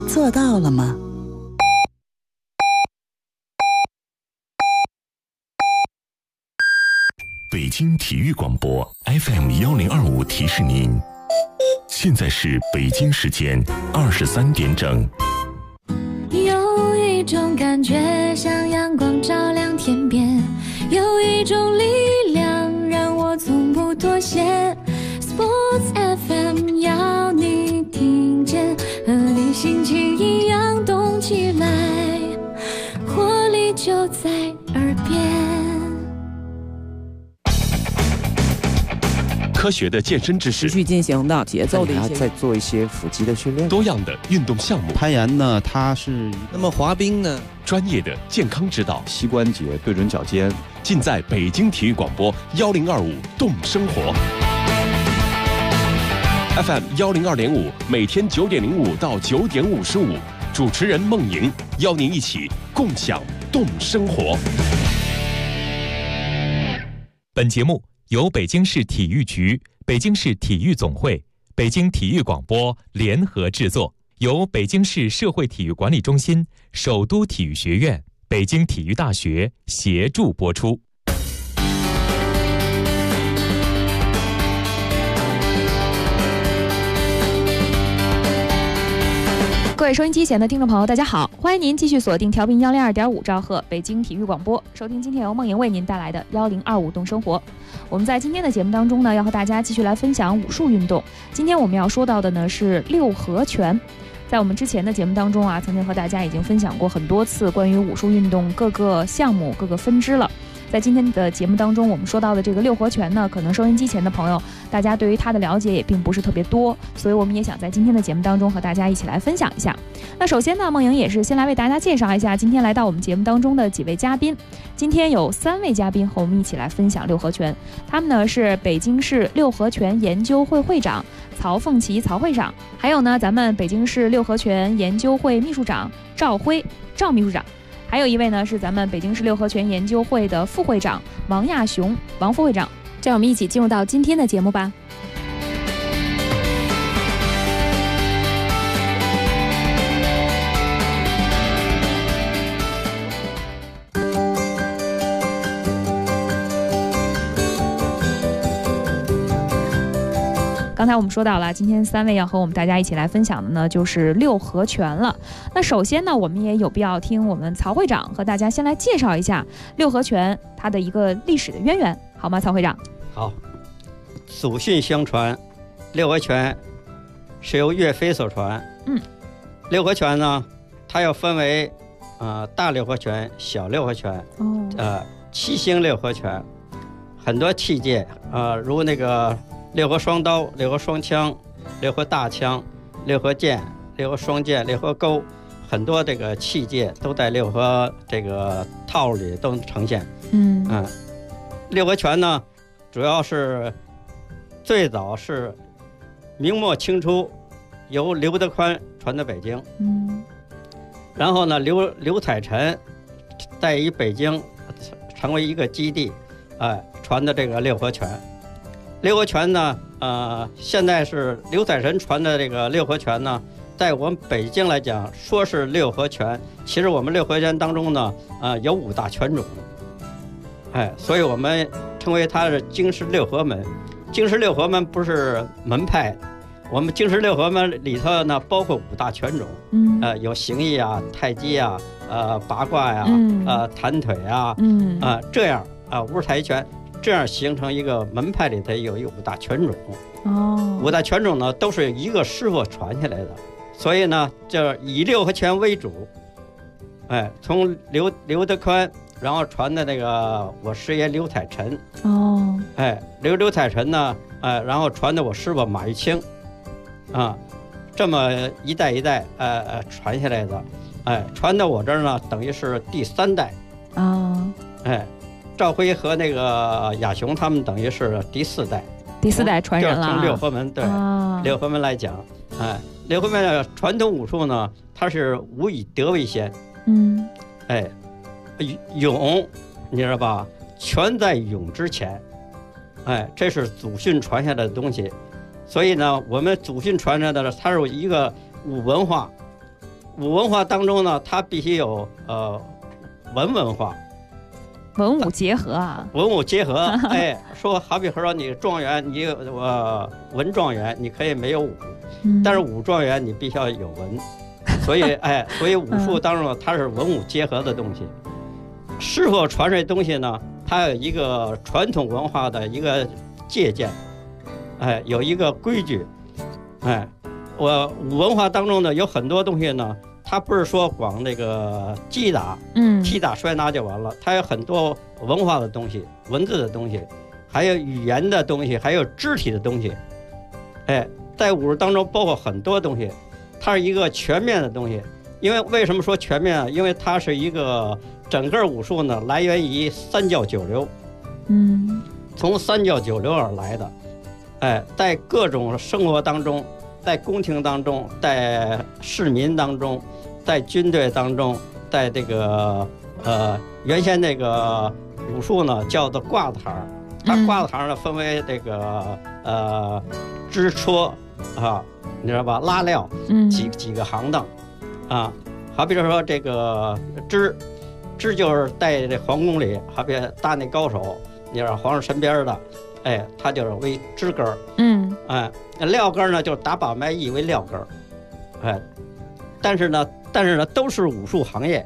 做到了吗？ 北京体育广播 FM1025提示您，现在是北京时间23点整。 有一种感觉像阳光照亮天边，有一种力量让我从不妥协。Sports FM 要你听见，和你心情一样动起来，活力就在耳边。 科学的健身知识， 持续进行的节奏的一些， 再做一些腹肌的训练。 多样的运动项目， 攀岩呢，它是那么滑冰呢？ 专业的健康指导， 膝关节对准脚尖， 尽在北京体育广播1025动生活。FM 102.5，每天9点05到9点55，主持人孟莹邀您一起共享动生活。 本节目由北京市体育局、北京市体育总会、北京体育广播联合制作，由北京市社会体育管理中心、首都体育学院、北京体育大学协助播出。 各位收音机前的听众朋友，大家好，欢迎您继续锁定调频102.5兆赫北京体育广播，收听今天由孟莹为您带来的1025动生活。我们在今天的节目当中呢，要和大家继续来分享武术运动。今天我们要说到的呢是六合拳。在我们之前的节目当中啊，曾经和大家已经分享过很多次关于武术运动各个项目、各个分支了。在今天的节目当中，我们说到的这个六合拳呢，可能收音机前的朋友，大家对于它的了解也并不是特别多，所以我们也想在今天的节目当中和大家一起来分享一下。那首先呢，孟莹也是先来为大家介绍一下今天来到我们节目当中的几位嘉宾。今天有3位嘉宾和我们一起来分享六合拳，他们呢是北京市六合拳研究会会长曹凤琪曹会长，还有呢咱们北京市六合拳研究会秘书长赵辉赵秘书长。还有一位呢是咱们北京市六合拳研究会的副会长王亚雄王副会长。这样我们一起进入到今天的节目吧。刚才我们说到了，今天3位要和我们大家一起来分享的呢，就是六合拳了。那首先呢，我们也有必要听我们曹会长和大家先来介绍一下六合拳它的一个历史的渊源，好吗？曹会长。 好，祖训相传，六合拳是由岳飞所传。六合拳呢，它要分为大六合拳、小六合拳，七星六合拳，很多器械如那个六合双刀、六合双枪、六合大枪、六合剑、六合双剑、六合钩，很多这个器械都在六合这个套里都呈现。六合拳呢，主要是最早是明末清初由刘德宽传到北京，然后呢刘彩臣在于北京成为一个基地，传的这个六合拳。六合拳呢，现在是刘彩臣传的这个六合拳呢，在我们北京来讲，说是六合拳，其实我们六合拳当中呢，有5大拳种，所以我们称为它是京师六合门。京师六合门不是门派，我们京师六合门里头呢，包括5大拳种，有形意啊、太极啊、八卦呀、弹腿啊，这样五台拳。这样形成一个门派里头有5大拳种，5大拳种呢都是一个师傅传下来的，所以呢就以六合拳为主，从刘德宽，然后传的那个我师爷刘彩臣，刘彩臣呢，然后传的我师傅马玉清，这么一代一代传下来的，传到我这儿呢，等于是第3代，赵辉和那个亚雄他们等于是第4代， 第4代传人了。 从六合门六合门来讲，六合门的传统武术呢，它是武以德为先，勇，你知道吧？拳在勇之前，这是祖训传下来的东西。所以呢，我们祖训传下来的，它是一个武文化， 武文化当中呢，它必须有文化， 文武结合啊， 文武结合。哎，说好比说你状元，你文状元，你可以没有武，但是武状元你必须要有文。所以武术当中它是文武结合的东西。师傅传这东西呢，它有一个传统文化的一个借鉴，有一个规矩。武文化当中呢，有很多东西呢，它不是说光那个击打摔拿就完了，它有很多文化的东西，文字的东西，还有语言的东西，还有肢体的东西。在武术当中包括很多东西，它是一个全面的东西。因为为什么说全面啊？因为它是一个整个武术呢，来源于三教九流，从三教九流而来的。在各种生活当中，在宫廷当中，在市民当中，在军队当中，在这个原先那个武术呢叫做挂子行，它挂子行呢分为这个支戳啊，你知道吧？拉料几个行当啊，好比说这个支就是在这皇宫里，好比大内高手，你知道皇上身边的。它就是为支根儿，料根儿呢就是打把脉义为料根儿，但是呢都是武术行业，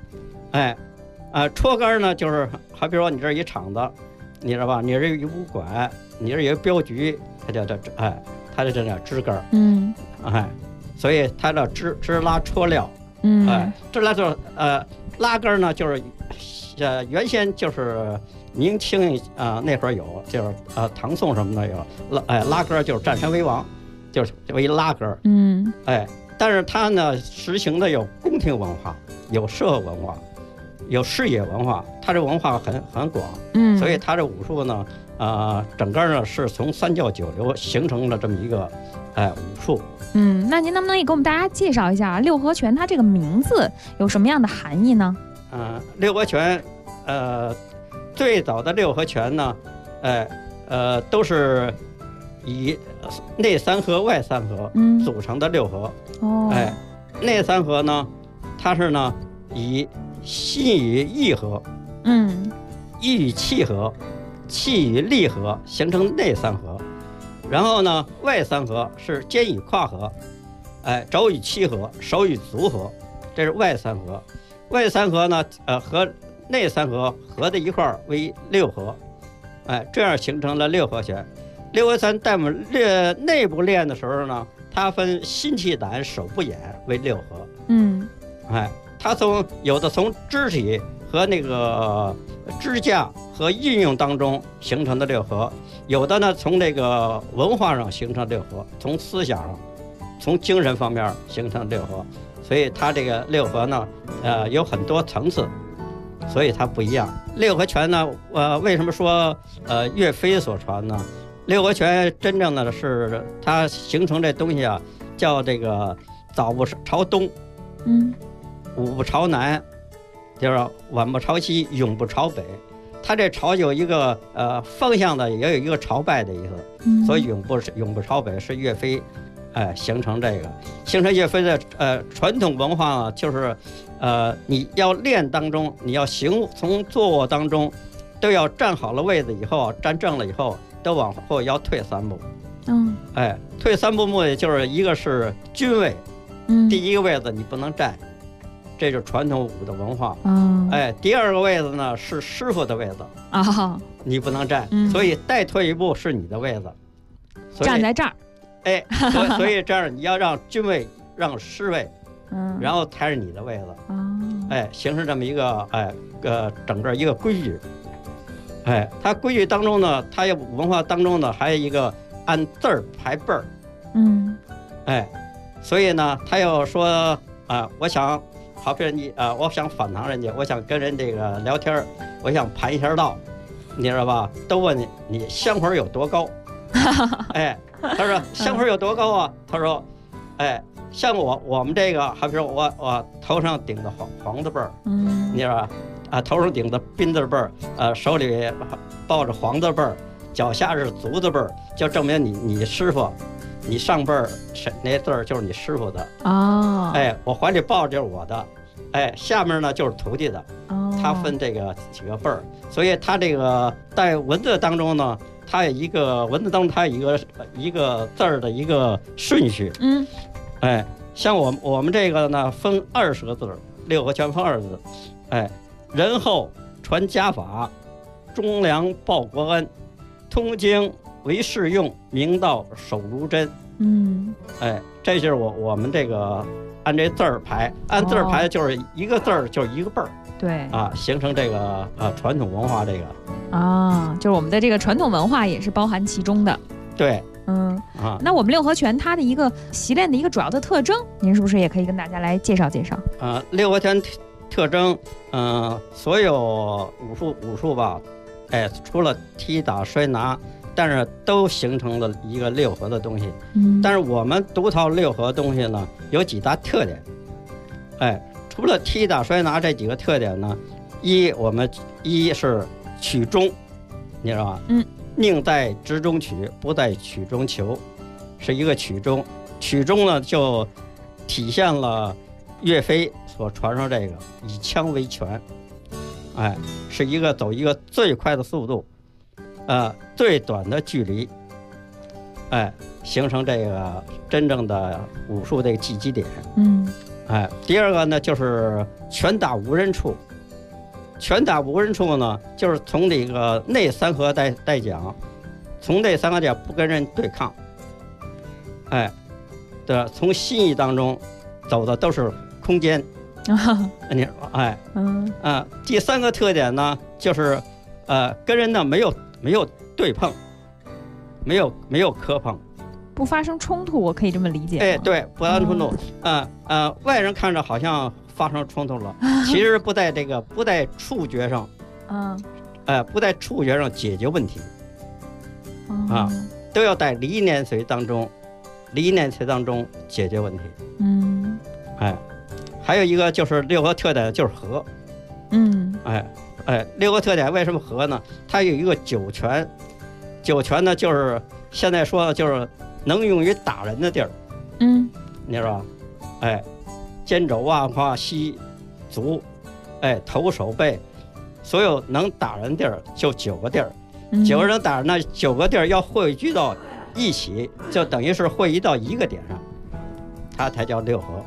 戳根儿呢就是好比说你这一厂子，你知道吧？你这一武馆，你这一个镖局，它叫这它就这叫支根儿，所以它叫支拉戳料，支拉就是拉根儿呢就是原先就是。明清那会儿有，就是唐宋什么的有拉根就是占山为王，就是为拉根。但是它呢实行的有宫廷文化，有社会文化，有视野文化，它这文化很广。所以它这武术呢整个呢是从三教九流形成了这么一个武术。 那您能不能也给我们大家介绍一下六合拳它这个名字有什么样的含义呢？ 六合拳最早的六合拳呢，都是以内三合外三合组成的六合。内三合呢，它是呢以心与意合，意与气合，气与力合，形成内三合。然后呢，外三合是肩与胯合，肘与膝合，手与足合，这是外三合。外三合呢，和内三合合在一块儿为六合，这样形成了六合拳。六合拳在我们内部练的时候呢，它分心气胆手部眼为六合。它有的从肢体和那个支架和运用当中形成的六合，有的呢从这个文化上形成六合，从思想上、从精神方面形成六合。所以它这个六合呢，有很多层次。所以它不一样。六合拳呢，为什么说岳飞所传呢？六合拳真正的是它形成这东西啊，叫这个早不朝东，午不朝南，就是晚不朝西，永不朝北。它这朝有一个方向的，也有一个朝拜的意思。所以永不朝北是岳飞形成这个，形成岳飞的传统文化呢，就是你要练当中，你要从坐卧当中，都要站好了位子以后，站正了以后，都往后要退3步。退3步目的就是一个是军位，第一个位子你不能站，这就是传统武的文化。第二个位子呢是师傅的位子你不能站，所以再退一步是你的位子， 站在这儿。 所以这样你要让军位让师位，然后才是你的位子。形成这么一个整个一个规矩。它规矩当中呢，它有文化当中呢，还有一个按字儿排辈儿。所以呢，他又说我想好比你我想访谈人家，我想跟人这个聊天，我想盘一下道，你知道吧？都问你香魂有多高？他说香魂有多高啊？他说，像我们这个，好比说我头上顶的黄字辈儿，你知道吧？头上顶的斌字辈儿，手里抱着黄字辈儿，脚下是足字辈儿，就证明你师傅你上辈儿那字儿就是你师傅的哦， 哎，我怀里抱就是我的，哎，下面呢就是徒弟的，他分这个几个辈儿，所以他这个在文字当中呢，它有一个文字当中它有一个字儿的一个顺序，哎，像我们这个呢分20个字，六合拳分20字，哎，仁厚传家法，忠良报国恩，通经为世用，明道守如真。哎，这就是我们这个按这字儿排，按字儿排就是一个字儿就是一个辈儿。 对啊，形成这个传统文化这个啊，就是我们的这个传统文化也是包含其中的。 对， 那我们六合拳它的一个习练的一个主要的特征，您是不是也可以跟大家来介绍介绍？ 六合拳特征，所有武术吧，哎，除了踢打摔拿，但是都形成了一个六合的东西。但是我们独套六合东西呢，有几大特点，哎。除了踢打摔拿这几个特点呢，我们是曲中，你知道吧？宁在直中取，不在曲中求，是一个曲中。曲中呢，就体现了岳飞所传授这个以枪为拳，哎，是走一个最快的速度，最短的距离，哎，形成这个真正的武术这个击击点。哎，第二个呢，就是拳打无人处。拳打无人处呢，就是从这个内三合带讲，从内三合讲不跟人对抗，哎，对，从心意当中走的都是空间。你哎，第三个特点呢，就是跟人呢没有对碰，没有磕碰。 不发生冲突，我可以这么理解。 哎，对，不发生冲突。外人看着好像发生冲突了，其实不在触觉上，不在触觉上解决问题，都要在理念髓当中解决问题。哎，还有一个就是六合特点就是和。六合特点为什么和呢？它有一个九拳，九拳呢就是现在说的就是能用于打人的地儿，你知道吧？哎，肩肘腕胯膝足，哎，头手背，所有能打人地儿就9个地儿，9个人打人，那9个地儿要汇聚到一起，就等于是汇集到一个点上，它才叫六合。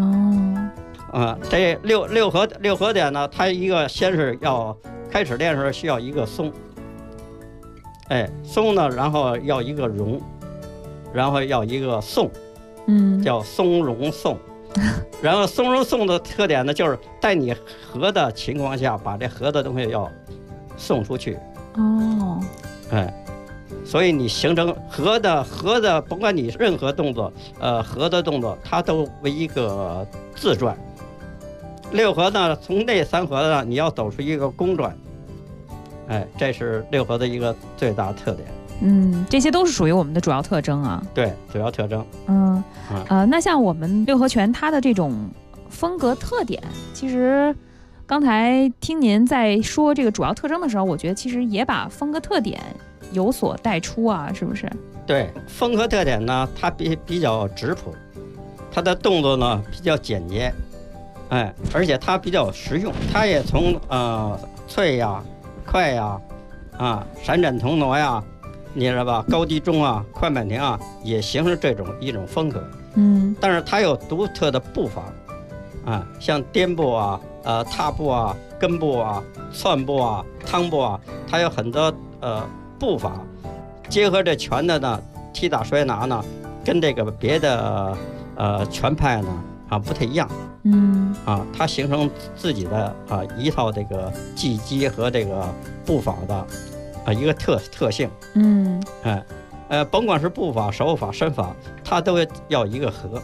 这六合点呢，它一个先是要开始练时需要一个松，哎，松呢，然后要一个容。然后要一个送，叫松容送。然后松容送的特点呢，就是在你合的情况下，把这合的东西要送出去。哎，所以你形成合的，甭管你任何动作，合的动作，它都为一个自转。六合呢，从内三合呢，你要走出一个公转。哎，这是六合的一个最大特点。 这些都是属于我们的主要特征啊。 对，主要特征。 那像我们六合拳它的这种风格特点，其实刚才听您在说这个主要特征的时候，我觉得其实也把风格特点有所带出啊，是不是？ 对，风格特点呢，它比较质朴，它的动作呢比较简洁，哎，而且它比较实用，它也从脆呀、快呀、闪闪腾挪呀。你知道吧？高低中啊，快慢停啊，也形成一种风格。但是它有独特的步伐，像颠步啊、踏步啊、跟步啊、窜步啊、趟步啊，它有很多步伐。结合这拳的呢，踢打摔拿呢，跟这个别的拳派呢不太一样。它形成自己的一套这个技击和这个步伐的。一个特性，甭管是步法、手法、身法，它都要一个和，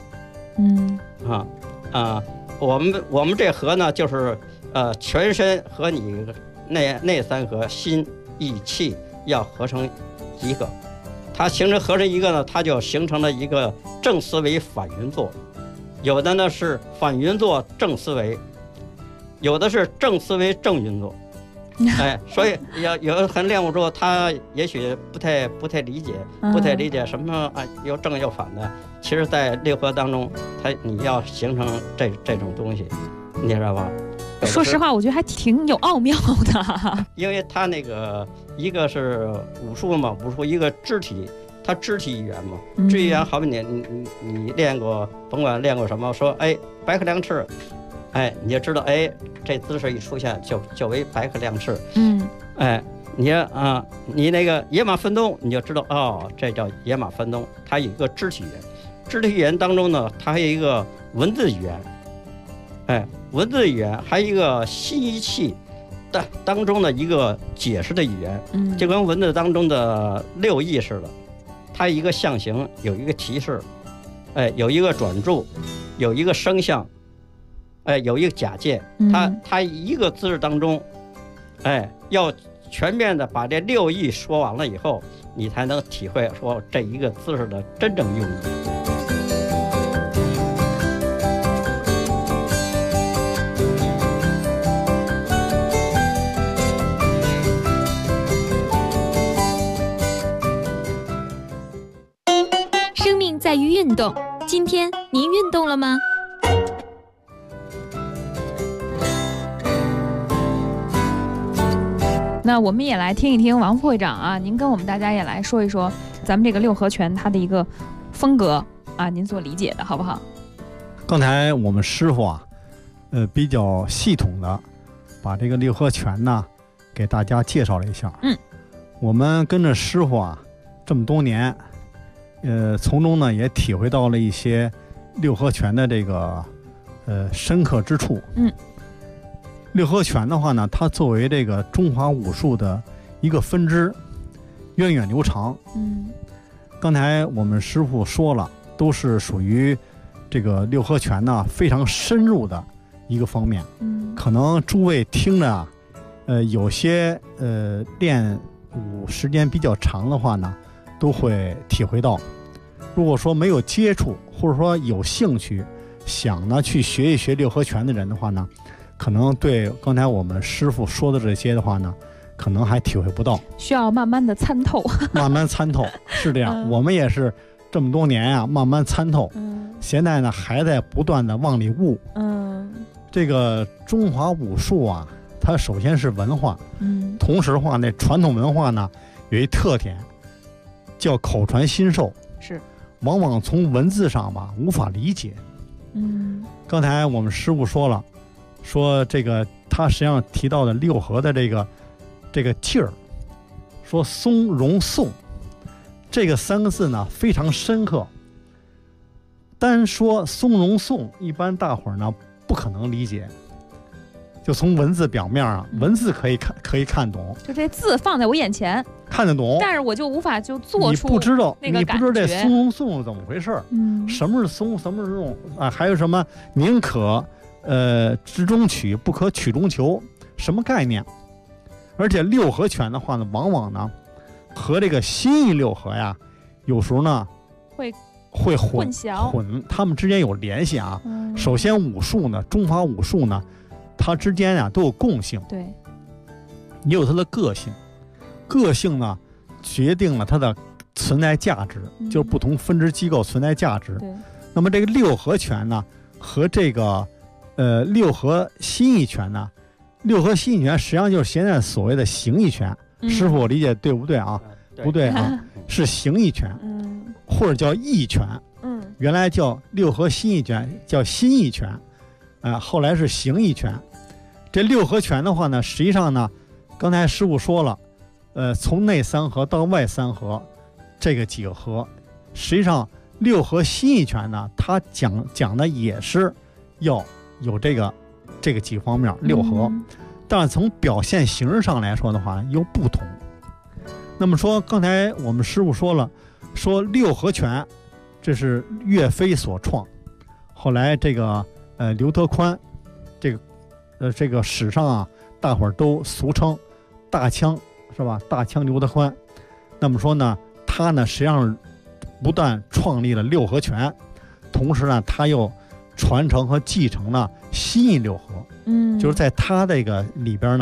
我们这和呢，就是全身和你内三合、心意气要合成一个，它合成一个呢，它就形成了一个正思维反云坐，有的呢是反云坐正思维，有的是正思维正云坐。 所以有很练不住，他也许不太理解，不太理解什么啊又正又反的。其实，在六合当中，你要形成这种东西，你知道吧？ 说实话，我觉得还挺有奥妙的。 因为他那个一个是武术嘛，武术一个肢体。它肢体语言嘛，肢体语言好比你练过，甭管练过什么，说白鹤亮翅，你就知道这姿势一出现就为白鹤亮翅。你那个野马分鬃，你就知道这叫野马分鬃。它有一个肢体语言，肢体语言当中呢，它还有一个文字语言，文字语言还有一个心一气当中的一个解释的语言，就跟文字当中的六艺似的。它一个象形有一个提示，有一个转注，有一个声相，有一个假借。它一个字势当中，要全面的把这六艺说完了以后，你才能体会说这一个姿势的真正用意。 在于运动，今天您运动了吗？ 那我们也来听一听王副会长啊，您跟我们大家也来说一说咱们这个六合拳它的一个风格啊，您所理解的好不好？ 刚才我们师傅啊，比较系统的把这个六合拳呢给大家介绍了一下。我们跟着师傅啊这么多年。从中呢也体会到了一些六合拳的这个深刻之处。六合拳的话呢，它作为这个中华武术的一个分支，源远流长。刚才我们师傅说了，都是属于这个六合拳呢非常深入的一个方面。可能诸位听着啊，有些练武时间比较长的话呢，都会体会到。如果说没有接触，或者说有兴趣想呢去学一学六合拳的人的话呢，可能对刚才我们师傅说的这些的话呢，可能还体会不到， 需要慢慢的参透。 慢慢参透是这样。我们也是这么多年啊，慢慢参透。现在呢还在不断的往里悟。这个中华武术啊，它首先是文化。同时的话呢，传统文化呢有一特点，叫口传心授。 是。 往往从文字上吧无法理解。刚才我们师傅说了，说这个他实际上提到的六合的这个劲儿，说松茸颂这个三个字呢非常深刻。单说松茸颂，一般大伙儿呢不可能理解。就从文字表面啊，文字可以看懂， 就这字放在我眼前看得懂， 但是我就无法就做出你不知道这松茸颂怎么回事。什么是松，什么是茸啊？还有什么宁可直中取，不可曲中求，什么概念？而且六合拳的话呢，往往呢和这个新意六合呀，有时候呢会混淆，他们之间有联系啊。首先武术呢，中华武术呢，它之间啊都有共性， 对， 也有它的个性，个性呢决定了它的存在价值，就是不同分支机构存在价值。那么这个六合拳呢和这个六合心意拳呢，六合心意拳实际上就是现在所谓的形意拳。师傅我理解对不对啊？不对啊，是形意拳，或者叫意拳。原来叫六合心意拳，叫心意拳。后来是形意拳。这六合拳的话呢，实际上呢，刚才师傅说了，从内三合到外三合，这个几个合，实际上六合心意拳呢，它讲的也是要有这个几方面六合，但是从表现形式上来说的话又不同。那么说，刚才我们师傅说了，说六合拳这是岳飞所创，后来这个刘德宽，这个史上啊，大伙儿都俗称大枪，是吧？大枪刘德宽。那么说呢，他呢实际上不但创立了六合拳，同时呢，他又传承和继承了心意六合。就是在他这个里边呢，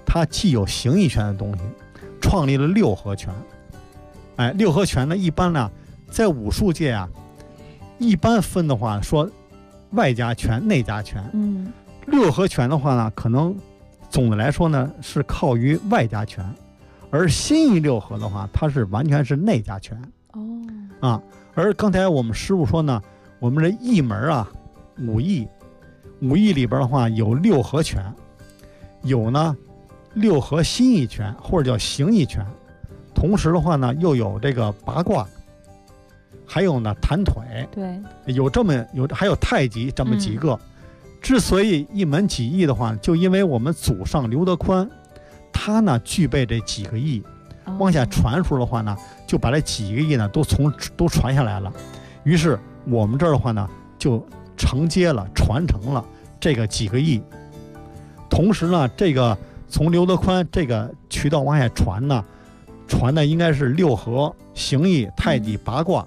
它既有形意拳的东西，创立了六合拳。六合拳呢，一般呢在武术界啊，一般分的话说外家拳、内家拳。六合拳的话呢，可能总的来说呢是靠于外家拳，而新意六合的话，它是完全是内家拳。而刚才我们师傅说呢，我们这一门啊，武艺里边的话有六合拳，有呢六合心意拳或者叫形意拳，同时的话呢又有这个八卦，还有呢弹腿， 对， 还有太极这么几个。之所以一门几艺的话，就因为我们祖上刘德宽，他呢具备这几个艺，往下传出的话呢，就把这几个艺呢都传下来了。于是我们这儿的话呢，就承接了、传承了这个几个艺。同时呢，这个从刘德宽这个渠道往下传呢，传的应该是六合、形意、太极、八卦。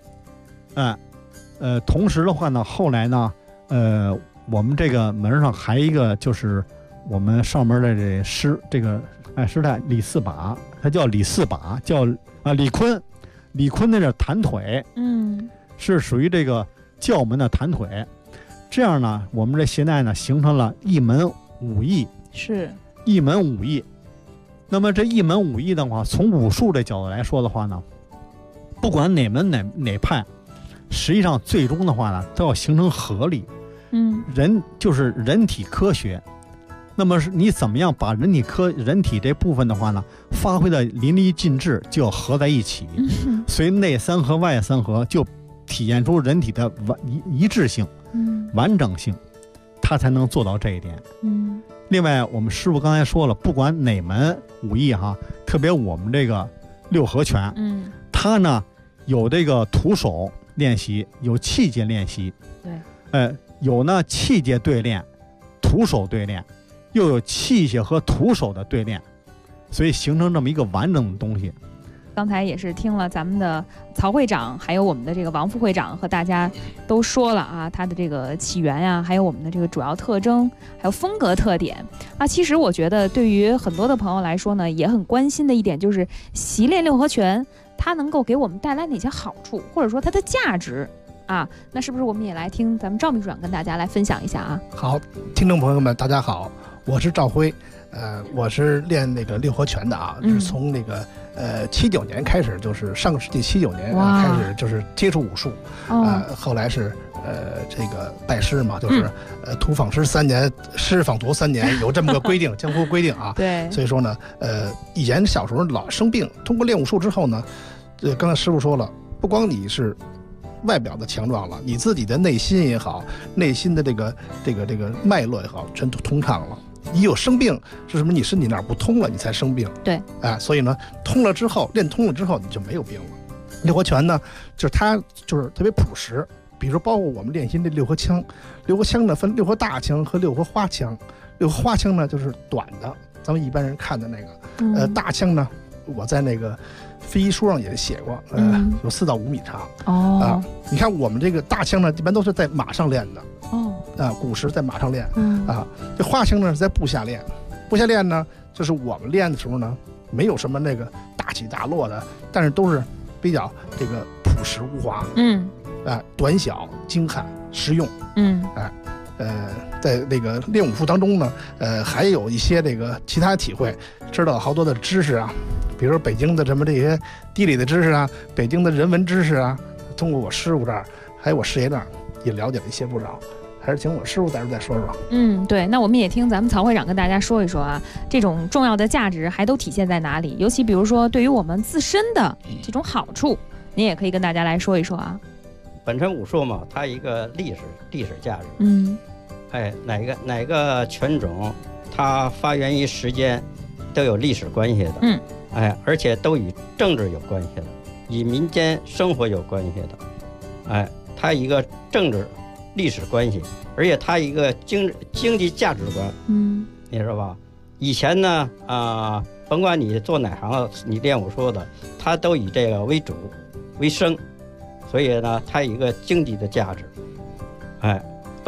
同时的话呢，后来呢，我们这个门上还一个就是我们上门的师太李四把，他叫李四把，叫李坤那是弹腿，是属于这个教门的弹腿。这样呢，我们这现在呢形成了一门武艺， 是一门武艺。那么这一门武艺的话，从武术这角度来说的话呢，不管哪门哪派，实际上最终的话呢，都要形成合力。人就是人体科学，那么是你怎么样把人体这部分的话呢，发挥的淋漓尽致，就要合在一起。所以内三合外三合，就体现出人体的一致性、完整性，它才能做到这一点。另外我们师傅刚才说了，不管哪门武艺哈，特别我们这个六合拳，它呢有这个徒手练习，有器械练习， 对， 有呢器械对练、徒手对练，又有器械和徒手的对练，所以形成这么一个完整的东西。 刚才也是听了咱们的曹会长，还有我们的这个王副会长和大家都说了啊，它的这个起源呀，还有我们的这个主要特征，还有风格特点啊。其实我觉得对于很多的朋友来说呢，也很关心的一点就是习练六合拳，它能够给我们带来哪些好处，或者说它的价值啊？那是不是我们也来听咱们赵秘书长跟大家来分享一下啊？ 好，听众朋友们，大家好，我是赵辉，我是练那个六合拳的啊，是从那个79年开始，就是上个世纪79年开始就是接触武术，后来是这个拜师嘛，就是徒访师3年，师访徒3年，有这么个规定，江湖规定啊。 对， 所以说呢，以前小时候老生病，通过练武术之后呢，刚才师傅说了，不光你是外表的强壮了，你自己的内心也好，内心的这个脉络也好，全都通畅了。你有生病是什么？你身体哪儿不通了，你才生病。 对， 所以呢，通了之后，练通了之后，你就没有病了。六合拳呢，就是它就是特别朴实。比如说，包括我们练习这六合枪，六合枪呢分六合大枪和六合花枪。六合花枪呢就是短的，咱们一般人看的那个。大枪呢，我在那个飞机书上也写过，有4到5米长。你看我们这个大枪呢，一般都是在马上练的。古时在马上练，这花枪呢是在部下练。部下练呢，就是我们练的时候呢，没有什么那个大起大落的，但是都是比较这个朴实无华，短小精悍实用，在那个练武术当中呢，还有一些这个其他体会，知道好多的知识啊，比如说北京的什么这些地理的知识啊，北京的人文知识啊，通过我师傅这儿，还有我师爷那儿也了解了一些不少。还是请我师傅在这再说说。 对，那我们也听咱们曹会长跟大家说一说啊，这种重要的价值还都体现在哪里？尤其比如说对于我们自身的这种好处，您也可以跟大家来说一说啊。 本身武术嘛，它一个历史价值。哪个拳种，它发源于时间，都有历史关系的。而且都与政治有关系的，与民间生活有关系的。它一个政治历史关系，而且它一个经济价值观，你知道吧？以前呢，甭管你做哪行，你练武术的，它都以这个为主为生，所以呢，它有一个经济的价值，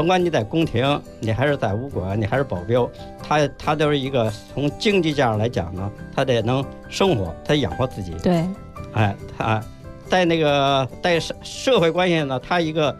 甭管你在宫廷，你还是在武馆，你还是保镖，他都是一个从经济价来讲呢，他得能生活，他养活自己。 对， 哎，他在那个在社会关系呢，他一个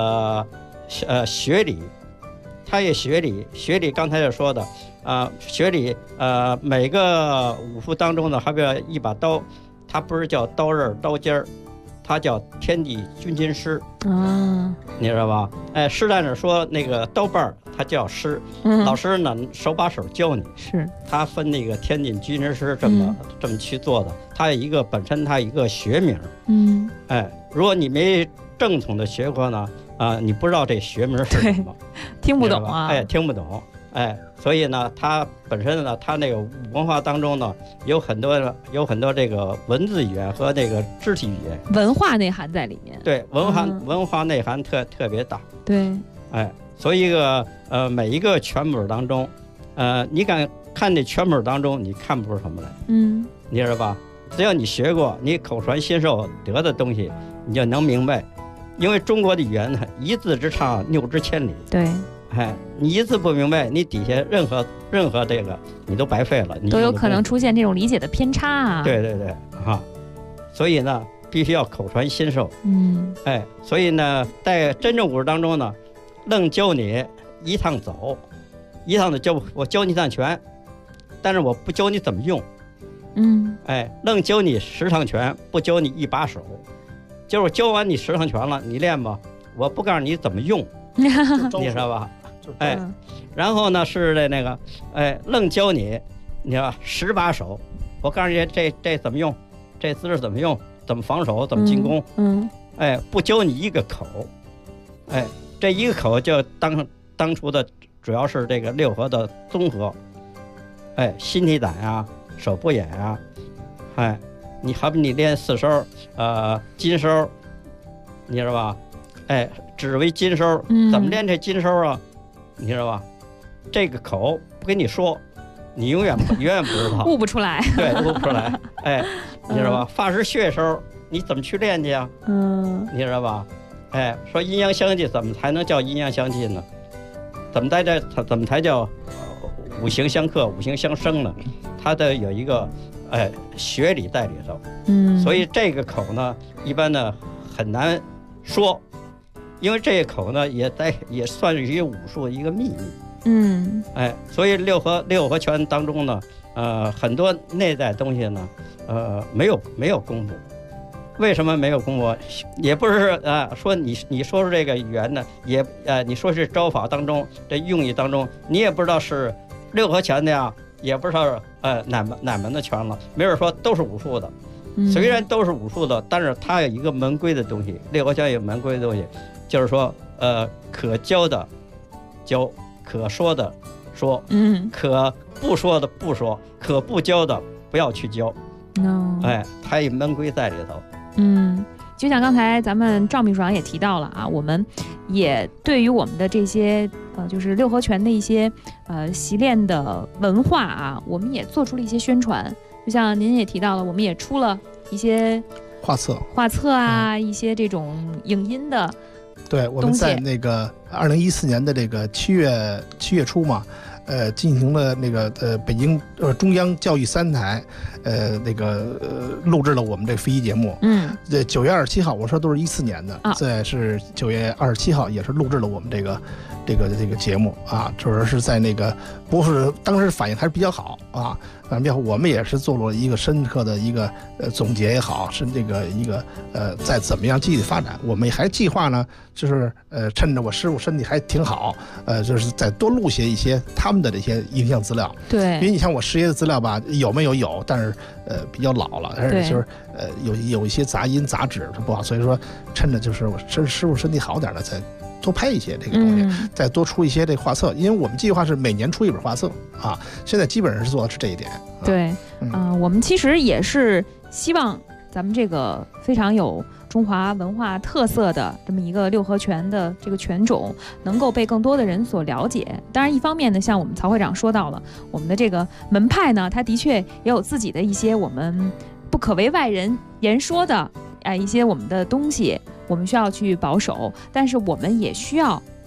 学理，他也学理刚才就说的学理每个武术当中呢，还有一把刀，它不是叫刀刃刀尖儿，它叫天地军亲师你知道吧？哎，师大者说那个刀把儿，它叫师，老师呢手把手教你， 是他分那个天地军亲师这么去做的，它有一个本身它有一个学名，哎，如果你没正统的学过呢，你不知道这学名是什么， 听不懂啊， 哎，听不懂，哎，所以呢，它本身呢，它那个文化当中呢，有很多这个文字语言和那个肢体语言， 文化内涵在里面。对， 文化内涵特别大。 对， 哎，所以每一个拳本当中，你敢看这拳本当中，你看不出什么来，你知道吧？只要你学过，你口传心授得的东西，你就能明白。因为中国的语言呢，一字之差，谬之千里。 对。 哎，你一字不明白，你底下任何这个你都白费了，你都有可能出现这种理解的偏差啊。 对所以呢，必须要口传心授。哎，所以呢，在真正武术当中呢，愣教你一趟走，一趟的我教你一趟拳，但是我不教你怎么用。哎，愣教你10趟拳，不教你一把手，就是教完你10趟拳了，你练吧，我不告诉你怎么用。你知道吧？哎，然后呢是那个，哎，愣教你，你知道吧？10把手，我告诉你这怎么用，这姿势怎么用，怎么防守，怎么进攻。哎，不教你一个口，哎，这一个口就当初的主要是这个6合的综合，哎，心体胆啊，手不眼啊，哎，你好比你练4收，金收，你知道吧？哎。只为金收，怎么练这金收啊？你知道吧？这个口不跟你说，你永远不知道， 悟不出来。 对，悟不出来。哎，你知道吧？发是血收，你怎么去练去啊？你知道吧？哎，说阴阳相济，怎么才能叫阴阳相济呢？怎么才叫五行相克、五行相生呢？它的有一个学理在里头。所以这个口呢，一般呢很难说。因为这一口呢，也算是一个武术的一个秘密。哎，所以六合拳当中呢，很多内在东西呢，没有功夫。为什么没有功夫？也不是说你说出这个语言呢，也你说是招法当中这用意当中，你也不知道是6合拳的呀，也不知道哪门的拳了，没人说都是武术的。虽然都是武术的，但是它有一个门规的东西，6合拳有门规的东西。就是说，可教的教，可说的说，可不说的不说，可不教的不要去教。哎，它有门规在里头。 就像刚才咱们赵秘书长也提到了啊，我们也对于我们的这些就是6合拳的一些习练的文化啊，我们也做出了一些宣传。就像您也提到了，我们也出了一些画册啊，一些这种影音的。 对，我们在那个2014年的这个7月初嘛，进行了那个北京中央教育3台，那个录制了我们这飞机节目。9月27号，我说都是14年的，这是9月27号，也是录制了我们这个节目啊，主要是在那个不是当时反应还是比较好啊，反正比较好，我们也是做了一个深刻的一个总结也好，是这个一个在怎么样继续发展，我们还计划呢，就是趁着我师傅身体还挺好，就是再多录些一些他们的这些影像资料。 对， 因为你像我师爷的资料吧，有，但是比较老了，而且就是有一些杂音杂质不好，所以说趁着就是我师傅身体好点了再多拍一些这个东西，再多出一些这画册，因为我们计划是每年出一本画册啊，现在基本上是做的是这一点。 对，我们其实也是希望咱们这个非常有中华文化特色的这么一个6合拳的这个拳种，能够被更多的人所了解。当然，一方面呢，像我们曹会长说到了，我们的这个门派呢，它的确也有自己的一些我们不可为外人言说的一些我们的东西。我们需要去保守，但是我们也需要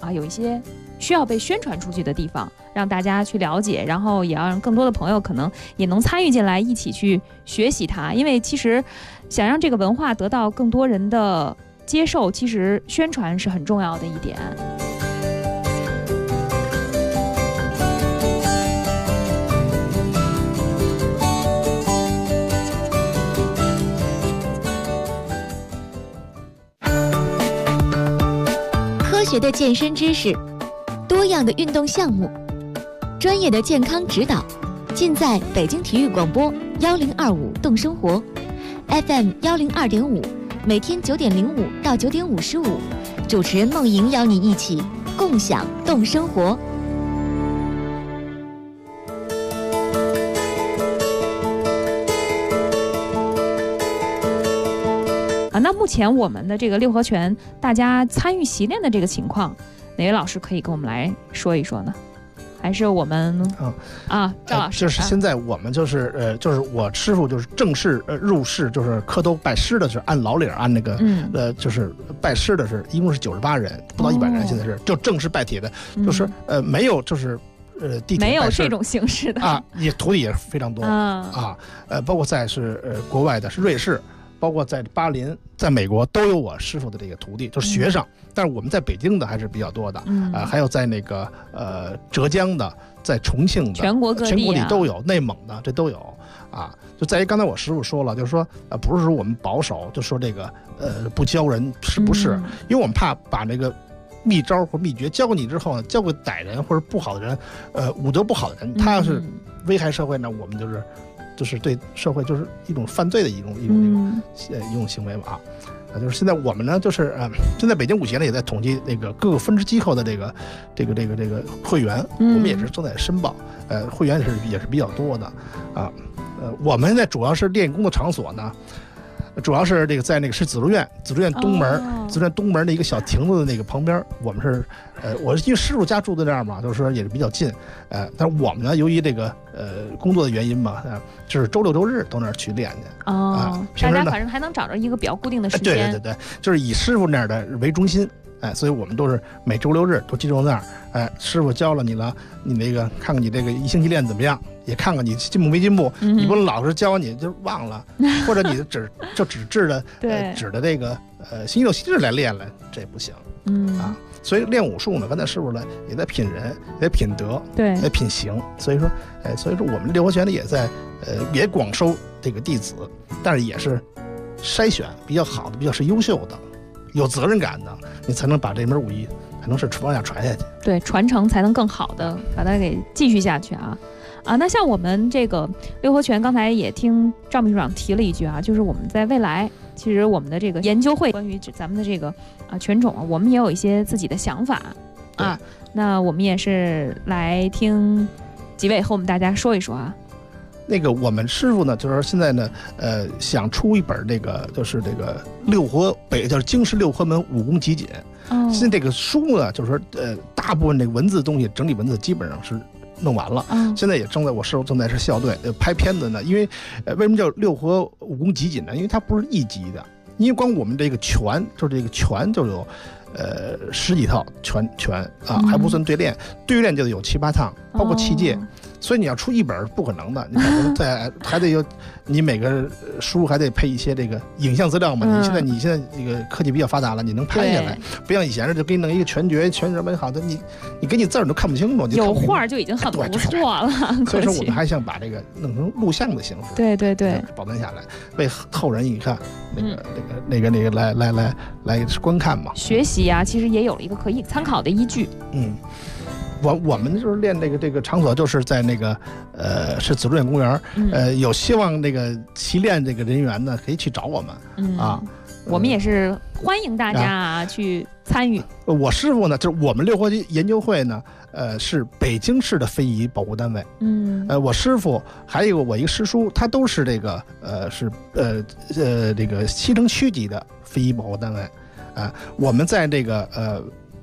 有一些需要被宣传出去的地方，让大家去了解，然后也要让更多的朋友可能也能参与进来，一起去学习它。因为其实想让这个文化得到更多人的接受，其实宣传是很重要的一点。 科学的健身知识，多样的运动项目，专业的健康指导，尽在北京体育广播1025动生活 FM 102.5，每天9点05到9点55，主持人梦莹邀你一起共享动生活。 那目前我们的这个六合拳，大家参与习练的这个情况，哪位老师可以跟我们来说一说呢？还是我们赵老师？ 就是现在我们就是我师傅就是正式入室，就是磕头拜师的是按老理按那个就是拜师的是一共是98人，不到100人，现在是就正式拜帖的，就是没有就是地铁没有这种形式的也徒弟也非常多包括在是国外的是瑞士。包括在巴林、在美国都有我师傅的这个徒弟，就是学生。但是我们在北京的还是比较多的，还有在那个浙江的，在重庆的， 全国各地里都有，内蒙的这都有就在于刚才我师傅说了，就是说不是说我们保守，就说这个不教人是不是？因为我们怕把那个秘招或秘诀教给你之后呢，教给歹人或者不好的人，武德不好的人，他要是危害社会呢，我们就是对社会就是一种犯罪的一种行为嘛就是现在我们呢，就是现在北京武协呢也在统计那个各个分支机构的这个会员，我们也是正在申报，会员也是比较多的我们现在主要是练功的场所呢。主要是这个在那个是紫竹院东门，紫竹院东门的一个小亭子的那个旁边，我们是我因为师傅家住在这儿嘛，就是说也是比较近，但是我们呢，由于这个工作的原因嘛，就是周六周日到那儿去练去大家反正还能找着一个比较固定的时间， 对，就是以师傅那儿的为中心。所以我们都是每周六日都集中那儿，师傅教了你了，你那个看看你这个一星期练怎么样，也看看你进步没进步，你不能老是教你就忘了，或者你只指的这个星期六星期日来练了，这也不行所以练武术呢，刚才师傅呢也在品人，也在品德， 对， 在品行，所以说我们六合拳呢也在也广收这个弟子，但是也是筛选比较好的，比较是优秀的。有责任感的，你才能把这门武艺才能是往下传下去。对， 传承才能更好的把它给继续下去那像我们这个六合拳，刚才也听赵秘书长提了一句就是我们在未来，其实我们的这个研究会关于咱们的这个拳种我们也有一些自己的想法那我们也是来听几位和我们大家说一说那个我们师傅呢，就是现在呢，想出一本这个，就是这个就是京师六合门武功集锦。现在这个书呢，就是说大部分这个文字东西，整理文字基本上是弄完了。现在也我师傅正在是校对拍片子呢。因为为什么叫六合武功集锦呢？因为它不是一集的，因为光我们这个拳，就是这个拳就有10几套拳还不算对练就有7、8趟，包括器械。所以你要出一本不可能的，你还得有，你每个书还得配一些这个影像资料嘛。你现在这个科技比较发达了，你能拍下来，不像以前就给你弄一个拳什么好的，你给你字儿都看不清楚， 有画就已经很不错了。 所以说我们还想把这个弄成录像的形式， 对， 保存下来，为后人一看那个来观看嘛。 学习其实也有了一个可以参考的依据。 我们就是练这个场所，就是在那个是紫竹院公园，有希望那个习练这个人员呢，可以去找我们我们也是欢迎大家去参与。 我师傅呢，就是我们六合研究会呢，是北京市的非遗保护单位。我师傅还有我一个师叔，他都是这个这个西城区级的非遗保护单位。我们在这个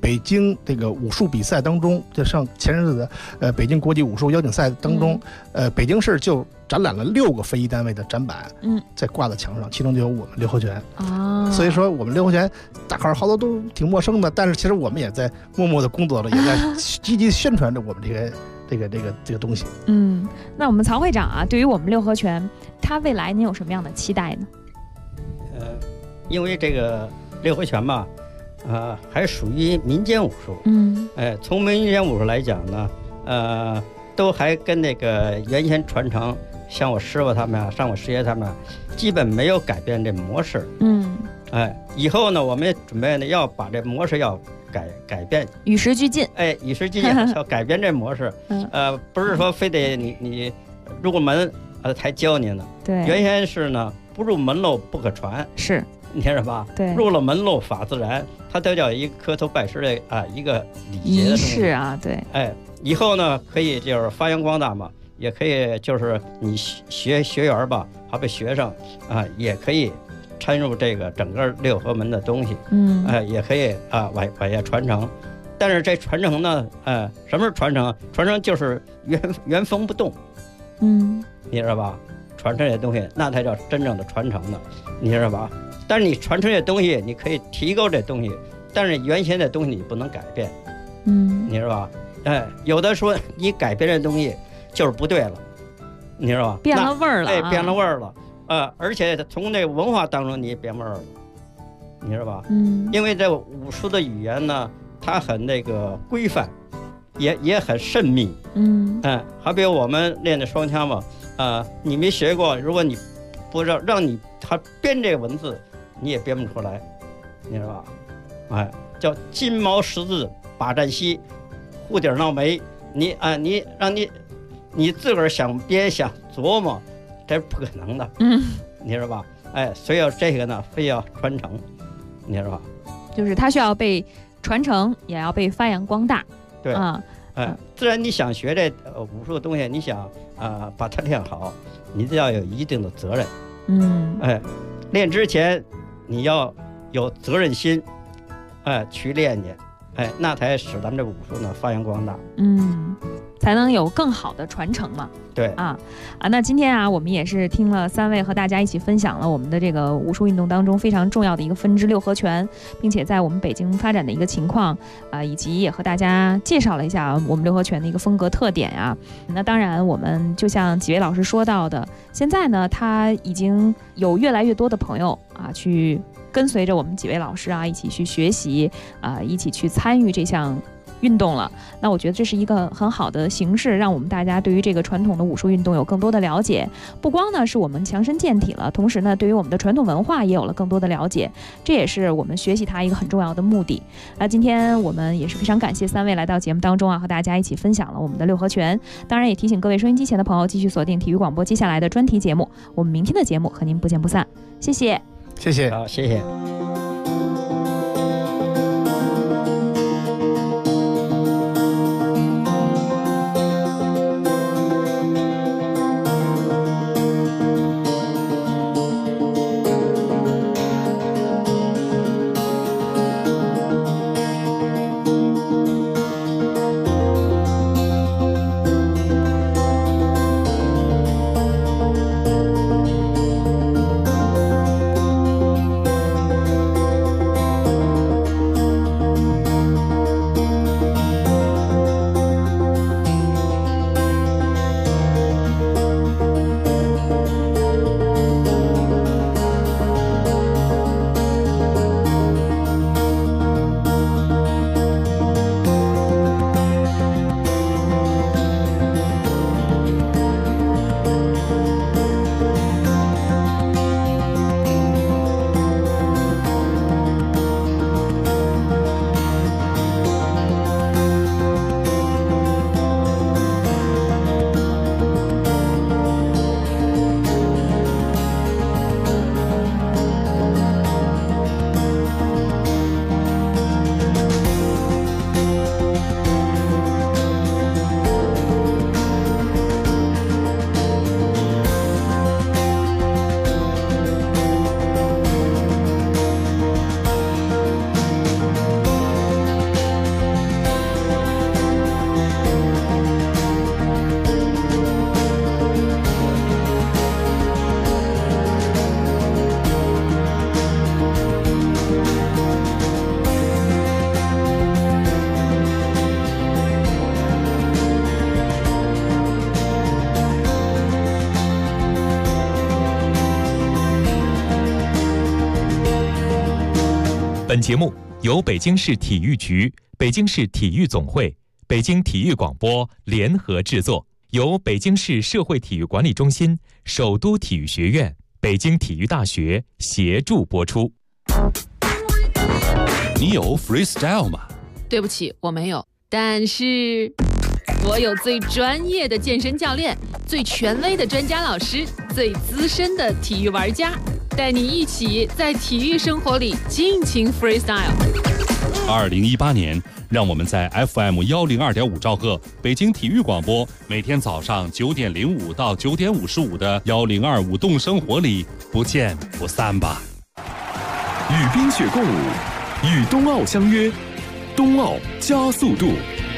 北京这个武术比赛当中，就像前日子的北京国际武术邀请赛当中，北京市就展览了6个非遗单位的展板，在挂在墙上，其中就有我们六合拳所以说我们六合拳大伙儿好多都挺陌生的，但是其实我们也在默默的工作着，也在积极宣传着我们这个东西。 那我们曹会长啊，对于我们六合拳，它未来您有什么样的期待呢？ 因为这个六合拳吧，还属于民间武术。从民间武术来讲呢，都还跟那个原先传承，像我师傅他们啊，像我师爷他们，基本没有改变这模式。以后呢，我们也准备呢要把这模式要改变， 与时俱进。 与时俱进，要改变这模式。不是说非得你入门才教你呢。 对， 原先是呢，不入门喽不可传。 是。 你听着吧， 对， 入了门喽法自然，它都叫一个磕头拜师的一个礼节的仪式啊，对。 以后呢可以就是发扬光大嘛，也可以就是你学员吧，好比学生也可以掺入这个整个六合门的东西，也可以往下传承。但是这传承呢，什么是传承？传承就是原封不动，你知道吧？传承这东西，那才叫真正的传承呢，你知道吧？但是你传承这东西，你可以提高这东西，但是原先的东西你不能改变，你知道吧？有的说你改变这东西就是不对了，你知道吧？ 变了味儿了， 变了味儿了，而且从这个文化当中你也变味儿了，你知道吧？因为这武术的语言呢，它很那个规范，也很慎密，好比我们练的双枪嘛，你没学过，如果你不知道让你他编这个文字，你也编不出来，你知道吧？叫金毛十字把战西，护底闹眉，你让你自个儿想编想琢磨，这是不可能的，你知道吧？所以要这个呢，非要传承，你知道吧？ 就是它需要被传承，也要被发扬光大。 对自然你想学这武术的东西，你想把它练好，你就要有一定的责任。练之前你要有责任心，去练去，那才使咱们这武术呢发扬光大。 才能有更好的传承嘛。 对那今天啊，我们也是听了3位和大家一起分享了我们的这个武术运动当中非常重要的一个分支六合拳，并且在我们北京发展的一个情况以及也和大家介绍了一下我们六合拳的一个风格特点啊。那当然，我们就像几位老师说到的，现在呢，他已经有越来越多的朋友去跟随着我们几位老师一起去学习一起去参与这项运动了。那我觉得这是一个很好的形式，让我们大家对于这个传统的武术运动有更多的了解。不光呢是我们强身健体了，同时呢对于我们的传统文化也有了更多的了解，这也是我们学习它一个很重要的目的。那今天我们也是非常感谢3位来到节目当中和大家一起分享了我们的六合拳。当然也提醒各位收音机前的朋友继续锁定体育广播接下来的专题节目，我们明天的节目和您不见不散。谢谢。 好，谢谢。 本节目由北京市体育局、北京市体育总会、北京体育广播联合制作，由北京市社会体育管理中心、首都体育学院、北京体育大学协助播出。 你有 freestyle 吗？ 对不起，我没有，但是我有最专业的健身教练，最权威的专家老师，最资深的体育玩家，带你一起在体育生活里尽情 freestyle。 2018年，让我们在 FM102.5兆赫北京体育广播，每天早上9点05到9点55的1025动生活里不见不散吧。 与冰雪共舞，与冬奥相约，冬奥加速度。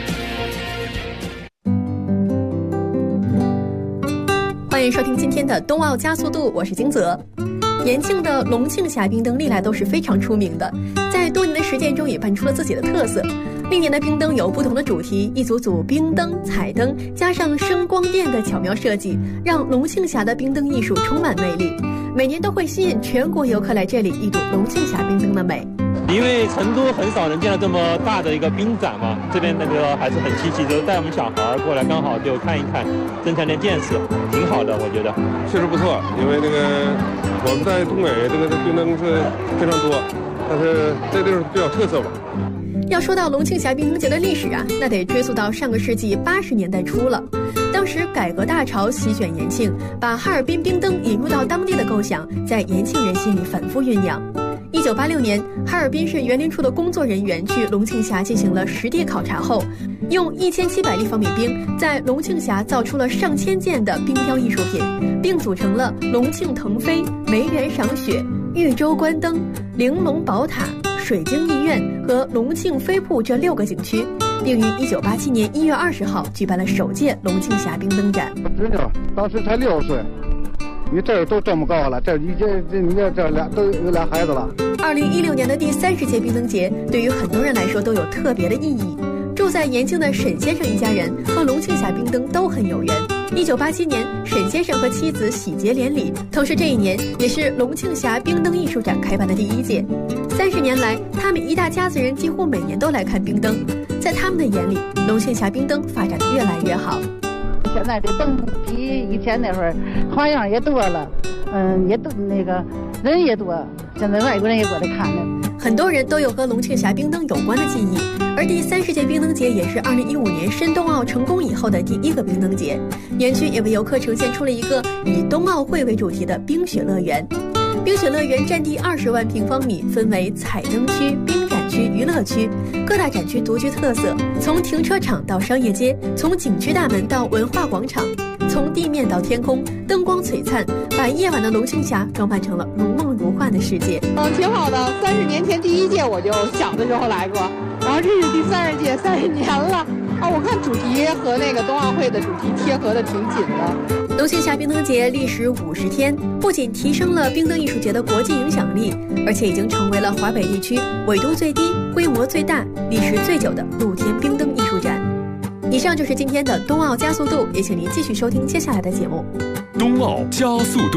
欢迎收听今天的冬奥加速度，我是金泽。延庆的龙庆峡冰灯历来都是非常出名的，在多年的实践中也扮出了自己的特色。历年的冰灯有不同的主题，一组组冰灯、彩灯加上声光电的巧妙设计，让龙庆峡的冰灯艺术充满魅力。每年都会吸引全国游客来这里一睹龙庆峡冰灯的美。 因为成都很少能见到这么大的一个冰展嘛，这边那个还是很积极，就带我们小孩过来，刚好就看一看，增强点见识，挺好的，我觉得。 确实不错，因为我们在东北这个冰灯是非常多，但是这地方比较特色吧。 要说到龙庆峡冰灯节的历史啊，那得追溯到上个世纪80年代初了。当时改革大潮席卷延庆，把哈尔滨冰灯引入到当地的构想，在延庆人心里反复酝酿。1986年，哈尔滨市园林处的工作人员去龙庆峡进行了实地考察后，用1700立方米冰在龙庆峡造出了上千件的冰雕艺术品，并组成了龙庆腾飞、梅园赏雪、豫州观灯、玲珑宝塔、水晶艺苑和龙庆飞瀑这6个景区，并于1987年1月20号举办了首届龙庆峡冰灯展。 侄女当时才6岁，你这都这么高了，你这俩都有俩孩子了。 2016年的第30届冰灯节对于很多人来说都有特别的意义。住在延庆的沈先生一家人和龙庆峡冰灯都很有缘。1987年，沈先生和妻子喜结连理，同时这一年也是龙庆峡冰灯艺术展开办的第1届。30年来，他们一大家子人几乎每年都来看冰灯。在他们的眼里，龙庆峡冰灯发展得越来越好。 现在这灯比以前那会儿花样也多了，也都那个人也多，现在外国人也过来看了。 很多人都有和龙庆峡冰灯有关的记忆，而第30届冰灯节也是2015年申冬奥成功以后的第1个冰灯节。园区也为游客呈现出了一个以冬奥会为主题的冰雪乐园。冰雪乐园占地20万平方米，分为彩灯区、冰展区、娱乐区，各大展区独具特色，从停车场到商业街，从景区大门到文化广场，从地面到天空，灯光璀璨，把夜晚的龙庆峡装扮成了如梦如幻的世界。 挺好的。30年前第1届我就小的时候来过，然后这是第30届，30年了。我看主题和那个冬奥会的主题贴合的挺紧的。 龙庆峡冰灯节历时50天，不仅提升了冰灯艺术节的国际影响力，而且已经成为了华北地区纬度最低、规模最大、历时最久的露天冰灯艺术展。以上就是今天的冬奥加速度，也请您继续收听接下来的节目。 冬奥加速度。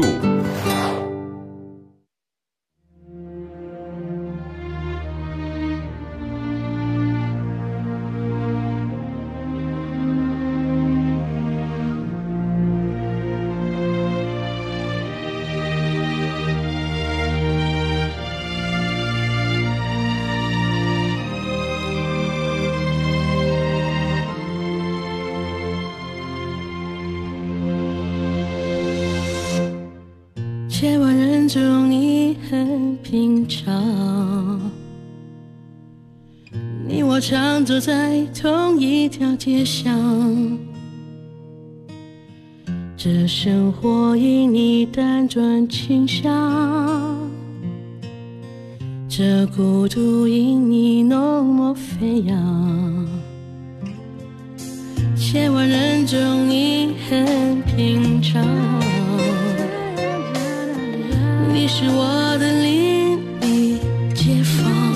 千万人中你很平常，你我常走在同一条街上，这生活因你单转倾向，这孤独因你浓墨飞扬。千万人中你很平常，你是我的邻里街坊，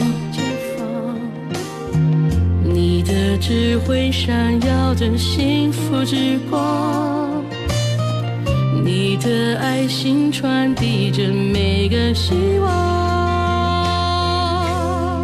你的智慧闪耀着幸福之光，你的爱心传递着每个希望。